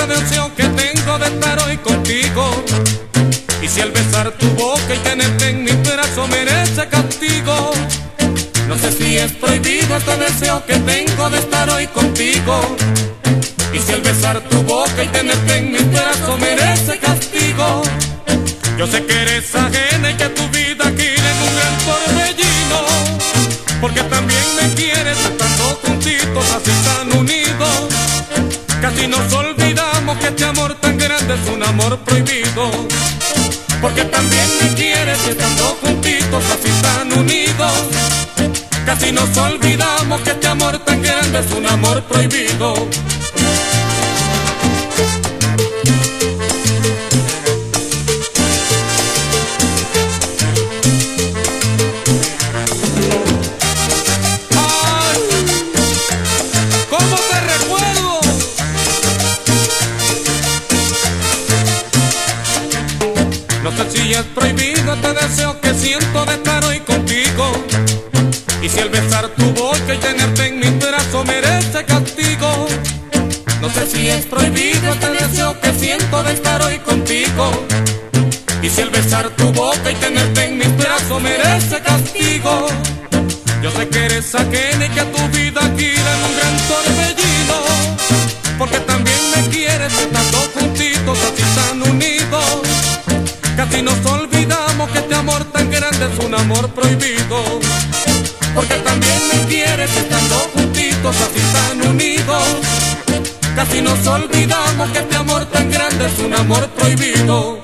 este deseo que tengo de estar hoy contigo. Y si al besar tu boca y tenerte en mis brazos merece castigo, no sé si es prohibido este deseo que tengo de estar hoy contigo. Y si al besar tu boca y tenerte en mis brazos merece castigo, yo sé que eres ajena y que tu vida gira en un gran torbellino, porque también me quieres estando juntitos así tan unidos. Casi nos olvidamos que este amor tan grande es un amor prohibido, porque también me quieres estando juntitos así tan unidos. Casi nos olvidamos que este amor tan grande es un amor prohibido. No sé si es prohibido este deseo que siento de estar hoy contigo. Y si al besar tu boca y tenerte en mis brazos merece castigo, no sé si es prohibido este deseo que siento de estar hoy contigo. Y si al besar tu boca y tenerte en mis brazos merece castigo, yo sé que eres ajena y que tu vida gira en un gran torbellino, porque también me quieres estando juntitos así tan unidos. Casi nos olvidamos que este amor tan grande es un amor prohibido, porque también me quieres estando juntitos así tan unidos. Casi nos olvidamos que este amor tan grande es un amor prohibido.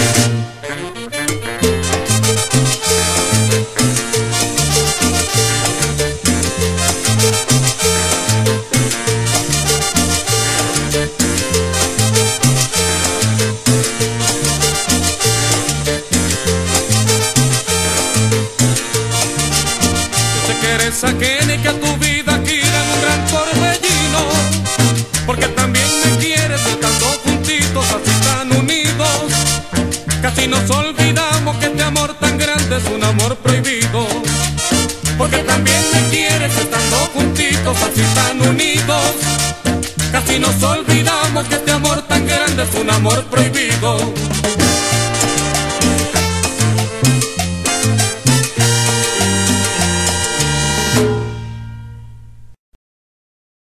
Eres ajena y que tu vida gira en un gran torbellino, porque también me quieres estando juntitos así tan unidos. Casi nos olvidamos que este amor tan grande es un amor prohibido, porque también me quieres estando juntitos así tan unidos. Casi nos olvidamos que este amor tan grande es un amor prohibido.